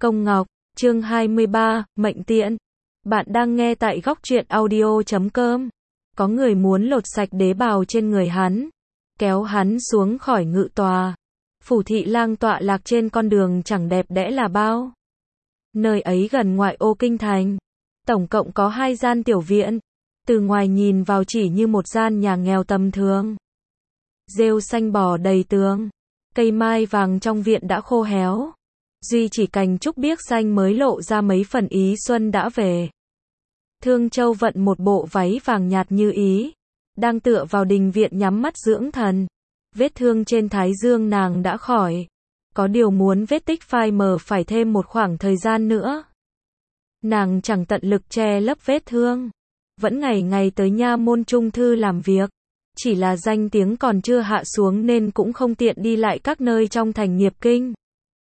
Công Ngọc, chương 23, Mệnh Tiện. Bạn đang nghe tại góc truyện audio.com. Có người muốn lột sạch đế bào trên người hắn, kéo hắn xuống khỏi ngự tòa. Phủ thị lang tọa lạc trên con đường chẳng đẹp đẽ là bao. Nơi ấy gần ngoại ô kinh thành. Tổng cộng có 2 gian tiểu viện. Từ ngoài nhìn vào chỉ như một gian nhà nghèo tầm thường. Rêu xanh bò đầy tường. Cây mai vàng trong viện đã khô héo. Duy chỉ cành trúc biếc xanh mới lộ ra mấy phần ý xuân đã về. Thương Châu vận một bộ váy vàng nhạt như ý, đang tựa vào đình viện nhắm mắt dưỡng thần. Vết thương trên thái dương nàng đã khỏi. Có điều muốn vết tích phai mờ phải thêm một khoảng thời gian nữa. Nàng chẳng tận lực che lấp vết thương, vẫn ngày ngày tới nha môn trung thư làm việc. Chỉ là danh tiếng còn chưa hạ xuống nên cũng không tiện đi lại các nơi trong thành nghiệp kinh.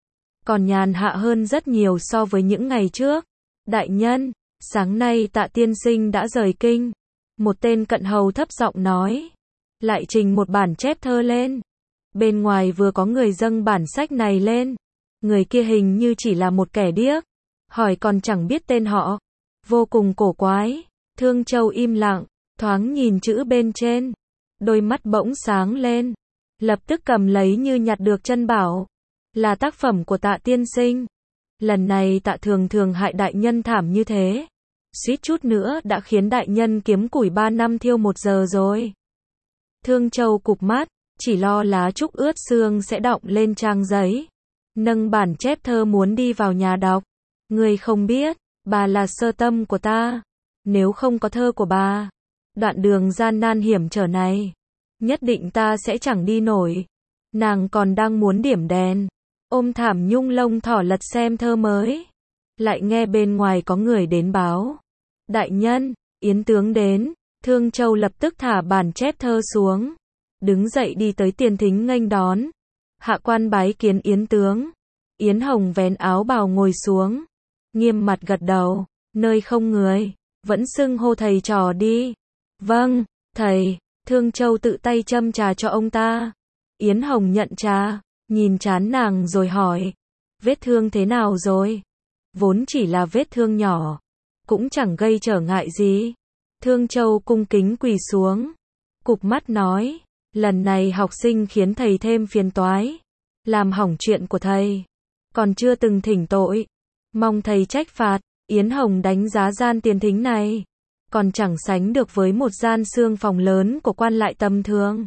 Còn nhàn hạ hơn rất nhiều so với những ngày trước. Đại nhân, sáng nay Tạ tiên sinh đã rời kinh. Một tên cận hầu thấp giọng nói. Lại trình một bản chép thơ lên. Bên ngoài vừa có người dâng bản sách này lên. Người kia hình như chỉ là một kẻ điếc. Hỏi còn chẳng biết tên họ. Vô cùng cổ quái. Thương Châu im lặng, thoáng nhìn chữ bên trên. Đôi mắt bỗng sáng lên. Lập tức cầm lấy như nhặt được chân bảo. Là tác phẩm của Tạ tiên sinh. Lần này Tạ thường thường hại đại nhân thảm như thế. Suýt chút nữa đã khiến đại nhân kiếm củi 3 năm thiêu 1 giờ rồi. Thương Châu cụp mắt, chỉ lo lá trúc ướt xương sẽ đọng lên trang giấy. Nâng bản chép thơ muốn đi vào nhà đọc. Người không biết, bà là sơ tâm của ta. Nếu không có thơ của bà, đoạn đường gian nan hiểm trở này, nhất định ta sẽ chẳng đi nổi. Nàng còn đang muốn điểm đèn, ôm thảm nhung lông thỏ lật xem thơ mới. Lại nghe bên ngoài có người đến báo. Đại nhân, Yến tướng đến. Thương Châu lập tức thả bản chép thơ xuống. Đứng dậy đi tới tiền thính nghênh đón. Hạ quan bái kiến Yến tướng. Yến Hồng vén áo bào ngồi xuống. Nghiêm mặt gật đầu. Nơi không người, vẫn xưng hô thầy trò đi. Vâng, thầy. Thương Châu tự tay châm trà cho ông ta. Yến Hồng nhận trà, nhìn trán nàng rồi hỏi. Vết thương thế nào rồi? Vốn chỉ là vết thương nhỏ, cũng chẳng gây trở ngại gì. Thương Châu cung kính quỳ xuống, cụp mắt nói. Lần này học sinh khiến thầy thêm phiền toái, làm hỏng chuyện của thầy, còn chưa từng thỉnh tội, mong thầy trách phạt. Yến Hồng đánh giá gian tiền thính này, còn chẳng sánh được với một gian xương phòng lớn của quan lại tầm thường.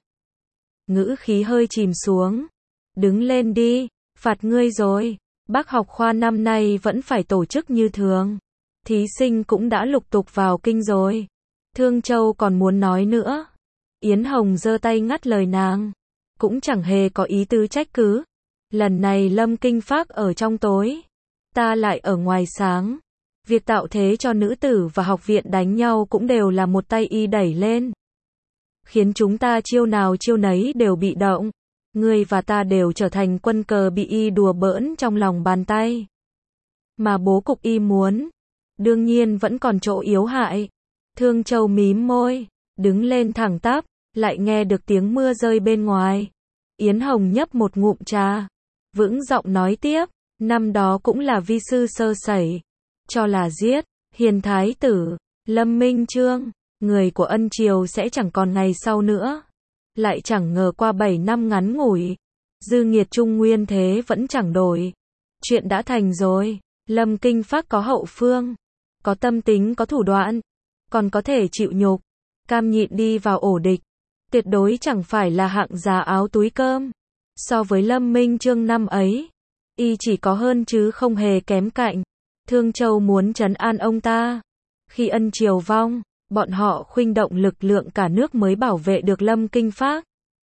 Ngữ khí hơi chìm xuống. Đứng lên đi, phạt ngươi rồi. Bác học khoa năm nay vẫn phải tổ chức như thường. Thí sinh cũng đã lục tục vào kinh rồi. Thương Châu còn muốn nói nữa. Yến Hồng giơ tay ngắt lời nàng. Cũng chẳng hề có ý tứ trách cứ. Lần này Lâm Kinh Phác ở trong tối, ta lại ở ngoài sáng. Việc tạo thế cho nữ tử và học viện đánh nhau cũng đều là một tay y đẩy lên. Khiến chúng ta chiêu nào chiêu nấy đều bị động. Ngươi và ta đều trở thành quân cờ bị y đùa bỡn trong lòng bàn tay. Mà bố cục y muốn, đương nhiên vẫn còn chỗ yếu hại. Thương Châu mím môi, đứng lên thẳng tắp, lại nghe được tiếng mưa rơi bên ngoài. Yến Hồng nhấp một ngụm trà, vững giọng nói tiếp. Năm đó cũng là vi sư sơ sẩy, cho là giết hiền thái tử Lâm Minh Chương, người của ân triều sẽ chẳng còn ngày sau nữa. Lại chẳng ngờ qua 7 năm ngắn ngủi, dư nghiệt trung nguyên thế vẫn chẳng đổi. Chuyện đã thành rồi. Lâm Kinh Phác có hậu phương, có tâm tính, có thủ đoạn, còn có thể chịu nhục, cam nhịn đi vào ổ địch. Tuyệt đối chẳng phải là hạng giá áo túi cơm. So với Lâm Minh Chương năm ấy, y chỉ có hơn chứ không hề kém cạnh. Thương Châu muốn trấn an ông ta. Khi ân triều vong, bọn họ khunh động lực lượng cả nước mới bảo vệ được Lâm Kinh Phác.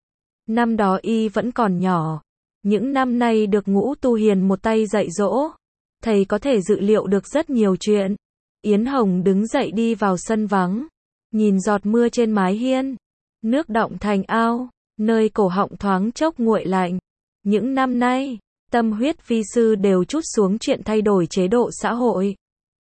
Năm đó y vẫn còn nhỏ. Những năm nay được Ngũ Tu Hiền một tay dạy dỗ, thầy có thể dự liệu được rất nhiều chuyện. Yến Hồng đứng dậy đi vào sân vắng, nhìn giọt mưa trên mái hiên, nước đọng thành ao, nơi cổ họng thoáng chốc nguội lạnh. Những năm nay, tâm huyết vi sư đều trút xuống chuyện thay đổi chế độ xã hội,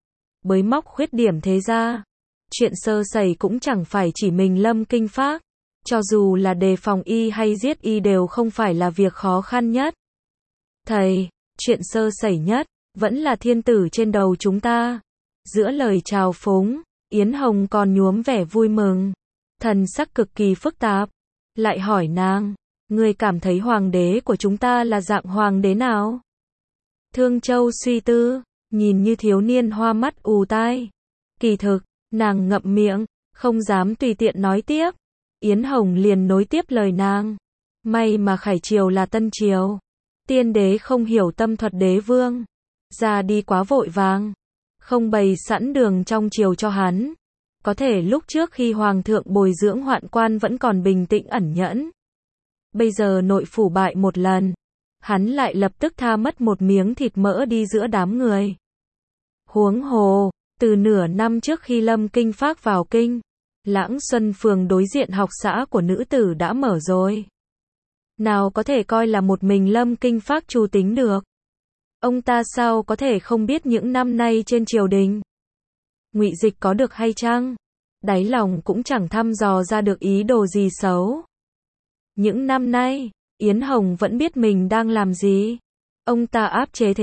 bới móc khuyết điểm thế gia. Chuyện sơ sẩy cũng chẳng phải chỉ mình Lâm Kinh Phác. Cho dù là đề phòng y hay giết y đều không phải là việc khó khăn nhất. Thầy, chuyện sơ sẩy nhất, vẫn là thiên tử trên đầu chúng ta. Giữa lời chào phúng, Yến Hồng còn nhuốm vẻ vui mừng, thần sắc cực kỳ phức tạp, lại hỏi nàng, ngươi cảm thấy hoàng đế của chúng ta là dạng hoàng đế nào? Thương Châu suy tư, nhìn như thiếu niên hoa mắt ù tai. Kỳ thực, nàng ngậm miệng, không dám tùy tiện nói tiếp. Yến Hồng liền nối tiếp lời nàng. May mà Khải Triều là Tân Triều. Tiên đế không hiểu tâm thuật đế vương. Ra đi quá vội vàng. Không bày sẵn đường trong triều cho hắn. Có thể lúc trước khi hoàng thượng bồi dưỡng hoạn quan vẫn còn bình tĩnh ẩn nhẫn. Bây giờ nội phủ bại một lần. Hắn lại lập tức tha mất một miếng thịt mỡ đi giữa đám người. Huống hồ, từ nửa năm trước khi Lâm Kinh Phác vào kinh, Lãng Xuân Phường đối diện học xã của nữ tử đã mở rồi. Nào có thể coi là một mình Lâm Kinh Phác chu tính được. Ông ta sao có thể không biết những năm nay trên triều đình Ngụy Dịch có được hay chăng? Đáy lòng cũng chẳng thăm dò ra được ý đồ gì xấu. Những năm nay, Yến Hồng vẫn biết mình đang làm gì. Ông ta áp chế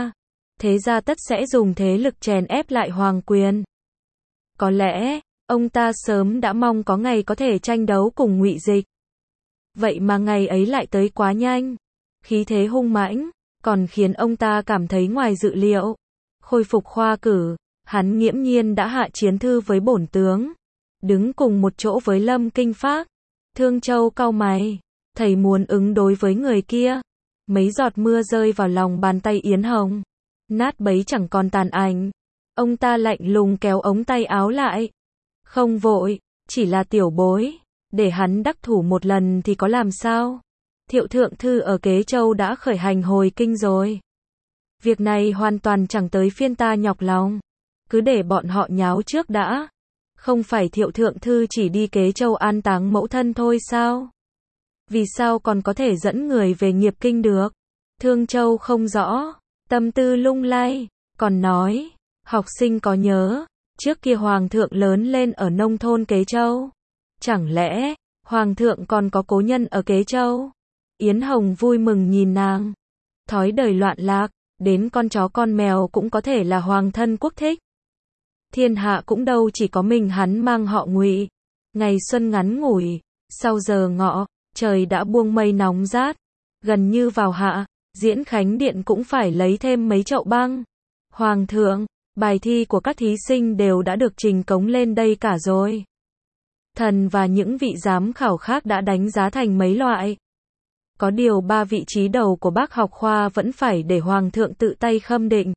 thế gia tất sẽ dùng thế lực chèn ép lại hoàng quyền. Có lẽ, ông ta sớm đã mong có ngày có thể tranh đấu cùng Ngụy Dịch. Vậy mà ngày ấy lại tới quá nhanh. Khí thế hung mãnh, còn khiến ông ta cảm thấy ngoài dự liệu. Khôi phục khoa cử, hắn nghiễm nhiên đã hạ chiến thư với bổn tướng. Đứng cùng một chỗ với Lâm Kinh Phác. Thương Châu cau mày, thầy muốn ứng đối với người kia. Mấy giọt mưa rơi vào lòng bàn tay Yến Hồng. Nát bấy chẳng còn tàn ảnh. Ông ta lạnh lùng kéo ống tay áo lại. Không vội, chỉ là tiểu bối. Để hắn đắc thủ một lần thì có làm sao? Thiệu Thượng Thư ở Kế Châu đã khởi hành hồi kinh rồi. Việc này hoàn toàn chẳng tới phiên ta nhọc lòng. Cứ để bọn họ nháo trước đã. Không phải Thiệu Thượng Thư chỉ đi Kế Châu an táng mẫu thân thôi sao? Vì sao còn có thể dẫn người về nghiệp kinh được? Thương Châu không rõ, tâm tư lung lay, còn nói, học sinh có nhớ, trước kia hoàng thượng lớn lên ở nông thôn Kế Châu. Chẳng lẽ, hoàng thượng còn có cố nhân ở Kế Châu? Yến Hồng vui mừng nhìn nàng. Thói đời loạn lạc, đến con chó con mèo cũng có thể là hoàng thân quốc thích. Thiên hạ cũng đâu chỉ có mình hắn mang họ Ngụy. Ngày xuân ngắn ngủi, sau giờ ngọ, trời đã buông mây nóng rát. Gần như vào hạ, Diễn Khánh Điện cũng phải lấy thêm mấy chậu băng. Hoàng thượng, bài thi của các thí sinh đều đã được trình cống lên đây cả rồi. Thần và những vị giám khảo khác đã đánh giá thành mấy loại. Có điều 3 vị trí đầu của Bác học khoa vẫn phải để Hoàng thượng tự tay khâm định.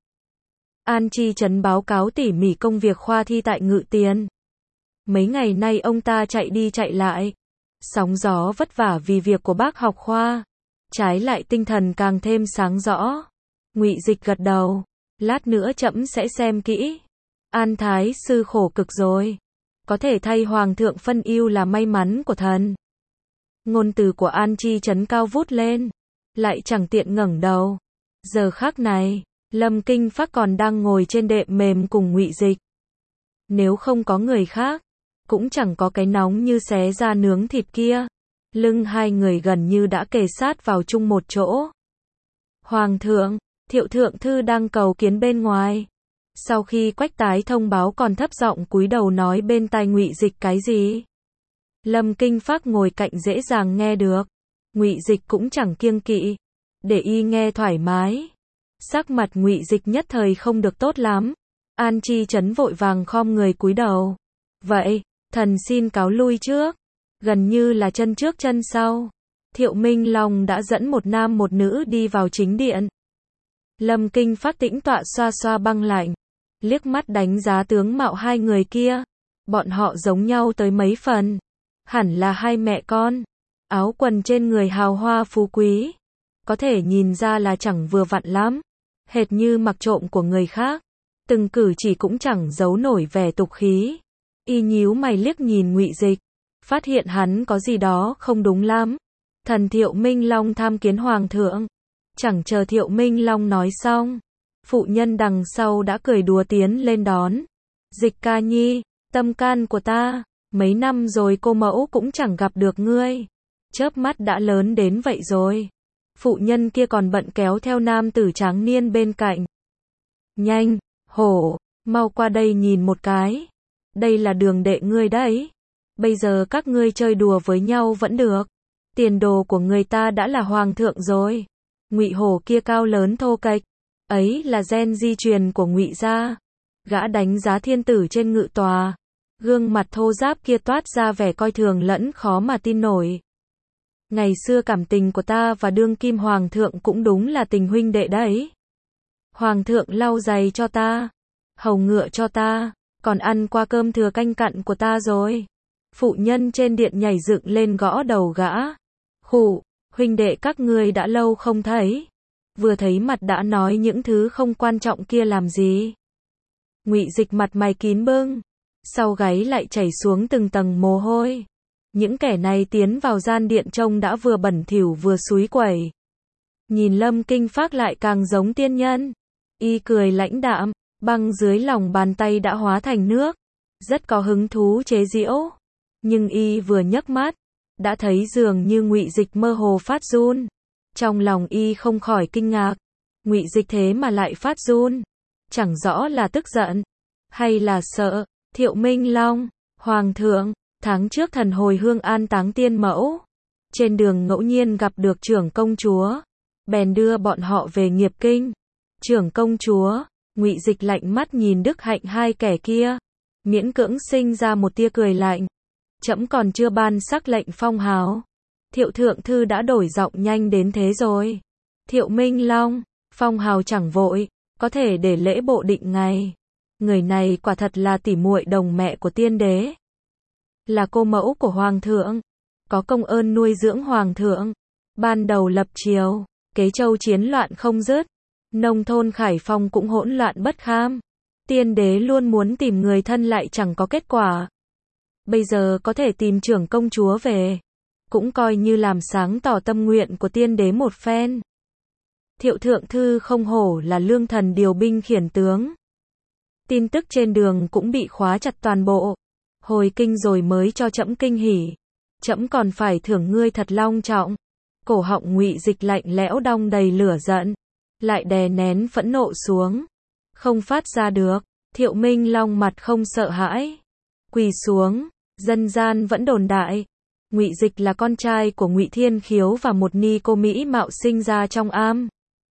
An Chi Trấn báo cáo tỉ mỉ công việc khoa thi tại Ngự Tiền. Mấy ngày nay ông ta chạy đi chạy lại. Sóng gió vất vả vì việc của Bác học khoa. Trái lại tinh thần càng thêm sáng rõ. Ngụy Dịch gật đầu. Lát nữa trẫm sẽ xem kỹ. An Thái sư khổ cực rồi. Có thể thay Hoàng thượng phân ưu là may mắn của thần. Ngôn từ của An Chi Trấn cao vút lên. Lại chẳng tiện ngẩng đầu. Giờ khắc này, Lâm Kinh Phác còn đang ngồi trên đệm mềm cùng Ngụy Dịch. Nếu không có người khác, cũng chẳng có cái nóng như xé ra nướng thịt kia. Lưng hai người gần như đã kề sát vào chung một chỗ. Hoàng thượng, Thiệu Thượng Thư đang cầu kiến bên ngoài. Sau khi Quách Tái thông báo còn thấp giọng cúi đầu nói bên tai Ngụy Dịch cái gì. Lâm Kinh Phác ngồi cạnh dễ dàng nghe được. Ngụy Dịch cũng chẳng kiêng kỵ, để y nghe thoải mái. Sắc mặt Ngụy Dịch nhất thời không được tốt lắm. An Chi Trấn vội vàng khom người cúi đầu. Vậy, thần xin cáo lui trước. Gần như là chân trước chân sau. Thiệu Minh Long đã dẫn một nam một nữ đi vào chính điện. Lâm Kinh Phác tĩnh tọa xoa xoa băng lạnh. Liếc mắt đánh giá tướng mạo hai người kia. Bọn họ giống nhau tới mấy phần. Hẳn là hai mẹ con. Áo quần trên người hào hoa phú quý. Có thể nhìn ra là chẳng vừa vặn lắm. Hệt như mặc trộm của người khác. Từng cử chỉ cũng chẳng giấu nổi vẻ tục khí. Y nhíu mày liếc nhìn Ngụy Dịch. Phát hiện hắn có gì đó không đúng lắm. Thần Thiệu Minh Long tham kiến Hoàng thượng. Chẳng chờ Thiệu Minh Long nói xong. Phụ nhân đằng sau đã cười đùa tiến lên đón. Dịch ca nhi, tâm can của ta. Mấy năm rồi cô mẫu cũng chẳng gặp được ngươi. Chớp mắt đã lớn đến vậy rồi. Phụ nhân kia còn bận kéo theo nam tử tráng niên bên cạnh. Nhanh, hổ, mau qua đây nhìn một cái. Đây là đường đệ ngươi đấy. Bây giờ các ngươi chơi đùa với nhau vẫn được. Tiền đồ của người ta đã là hoàng thượng rồi. Ngụy Hổ kia cao lớn thô kệch, ấy là gen di truyền của Ngụy gia. Gã đánh giá thiên tử trên ngự tòa, gương mặt thô ráp kia toát ra vẻ coi thường lẫn khó mà tin nổi. Ngày xưa cảm tình của ta và đương kim hoàng thượng cũng đúng là tình huynh đệ đấy. Hoàng thượng lau giày cho ta, hầu ngựa cho ta, còn ăn qua cơm thừa canh cặn của ta rồi. Phụ nhân trên điện nhảy dựng lên gõ đầu gã. Khụ, huynh đệ các ngươi đã lâu không thấy. Vừa thấy mặt đã nói những thứ không quan trọng kia làm gì. Ngụy Dịch mặt mày kín bưng, sau gáy lại chảy xuống từng tầng mồ hôi. Những kẻ này tiến vào gian điện trông đã vừa bẩn thỉu vừa xúi quẩy. Nhìn Lâm Kinh Phác lại càng giống tiên nhân. Y cười lãnh đạm, băng dưới lòng bàn tay đã hóa thành nước. Rất có hứng thú chế giễu. Nhưng Y vừa nhấc mắt, đã thấy dường như Ngụy Dịch mơ hồ phát run. Trong lòng Y không khỏi kinh ngạc. Ngụy Dịch thế mà lại phát run. Chẳng rõ là tức giận, hay là sợ. Thiệu Minh Long, Hoàng thượng, tháng trước thần hồi hương an táng tiên mẫu. Trên đường ngẫu nhiên gặp được trưởng công chúa. Bèn đưa bọn họ về Nghiệp Kinh. Trưởng công chúa, Ngụy Dịch lạnh mắt nhìn Đức Hạnh hai kẻ kia. Miễn cưỡng sinh ra một tia cười lạnh. Trẫm còn chưa ban sắc lệnh phong hào. Thiệu thượng thư đã đổi giọng nhanh đến thế rồi. Thiệu Minh Long, phong hào chẳng vội, có thể để lễ bộ định ngày. Người này quả thật là tỉ muội đồng mẹ của tiên đế. Là cô mẫu của hoàng thượng. Có công ơn nuôi dưỡng hoàng thượng. Ban đầu lập triều, Kế Châu chiến loạn không dứt. Nông thôn Khải Phong cũng hỗn loạn bất kham. Tiên đế luôn muốn tìm người thân lại chẳng có kết quả. Bây giờ có thể tìm trưởng công chúa về, cũng coi như làm sáng tỏ tâm nguyện của tiên đế một phen. Thiệu thượng thư không hổ là lương thần điều binh khiển tướng. Tin tức trên đường cũng bị khóa chặt toàn bộ. Hồi kinh rồi mới cho trẫm kinh hỉ. Trẫm còn phải thưởng ngươi thật long trọng. Cổ họng Ngụy Dịch lạnh lẽo đong đầy lửa giận, lại đè nén phẫn nộ xuống, không phát ra được. Thiệu Minh Long mặt không sợ hãi, quỳ xuống. Dân gian vẫn đồn đại, Ngụy Dịch là con trai của Ngụy Thiên Khiếu và một ni cô mỹ mạo sinh ra trong am.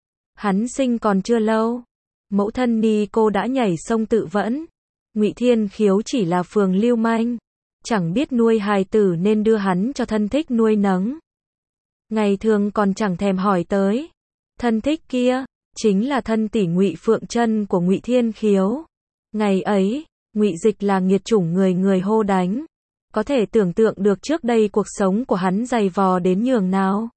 Hắn sinh còn chưa lâu, mẫu thân ni cô đã nhảy sông tự vẫn. Ngụy Thiên Khiếu chỉ là phường lưu manh, chẳng biết nuôi hài tử nên đưa hắn cho thân thích nuôi nấng. Ngày thường còn chẳng thèm hỏi tới. Thân thích kia chính là thân tỷ Ngụy Phượng Trân của Ngụy Thiên Khiếu. Ngày ấy, Ngụy Dịch là nghiệt chủng người người hô đánh. Có thể tưởng tượng được trước đây cuộc sống của hắn dày vò đến nhường nào.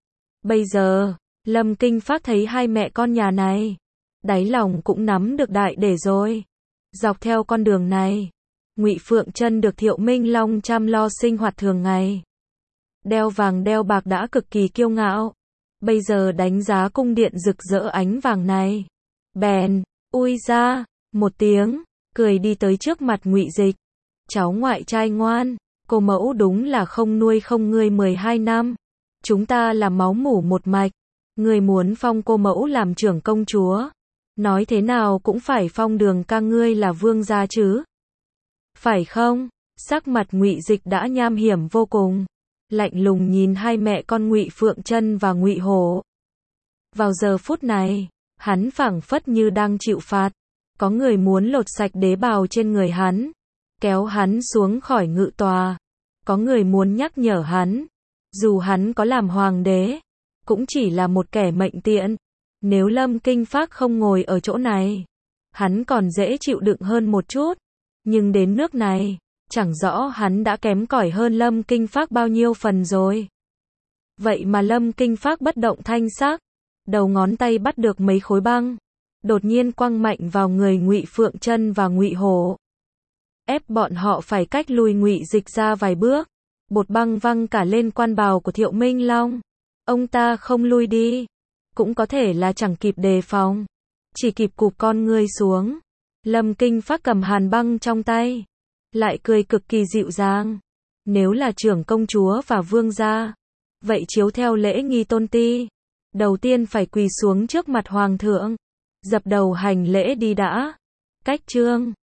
Bây giờ, Lâm Kinh Phác thấy hai mẹ con nhà này, đáy lòng cũng nắm được đại để rồi. Dọc theo con đường này, Ngụy Phượng Trân được Thiệu Minh Long chăm lo sinh hoạt thường ngày. Đeo vàng đeo bạc đã cực kỳ kiêu ngạo. Bây giờ đánh giá cung điện rực rỡ ánh vàng này, bèn ui ra một tiếng, cười đi tới trước mặt Ngụy Dịch. Cháu ngoại trai ngoan, cô mẫu đúng là không nuôi không ngươi 12 năm. Chúng ta là máu mủ một mạch. Ngươi muốn phong cô mẫu làm trưởng công chúa, nói thế nào cũng phải phong Đường ca ngươi là vương gia chứ. Phải không? Sắc mặt Ngụy Dịch đã nham hiểm vô cùng, lạnh lùng nhìn hai mẹ con Ngụy Phượng Trân và Ngụy Hổ. Vào giờ phút này, hắn phảng phất như đang chịu phạt. Có người muốn lột sạch đế bào trên người hắn, kéo hắn xuống khỏi ngự tòa. Có người muốn nhắc nhở hắn, dù hắn có làm hoàng đế, cũng chỉ là một kẻ mệnh tiện. Nếu Lâm Kinh Phác không ngồi ở chỗ này, hắn còn dễ chịu đựng hơn một chút. Nhưng đến nước này, chẳng rõ hắn đã kém cỏi hơn Lâm Kinh Phác bao nhiêu phần rồi. Vậy mà Lâm Kinh Phác bất động thanh sắc, đầu ngón tay bắt được mấy khối băng, đột nhiên quăng mạnh vào người Ngụy Phượng Trân và Ngụy Hổ, ép bọn họ phải cách lùi Ngụy Dịch ra vài bước. Bột băng văng cả lên quan bào của Thiệu Minh Long. Ông ta không lui đi, cũng có thể là chẳng kịp đề phòng, chỉ kịp cụp con ngươi xuống. Lâm Kinh Phác cầm hàn băng trong tay, lại cười cực kỳ dịu dàng. Nếu là trưởng công chúa và vương gia, vậy chiếu theo lễ nghi tôn ti, đầu tiên phải quỳ xuống trước mặt hoàng thượng. Dập đầu hành lễ đi đã. Cách chương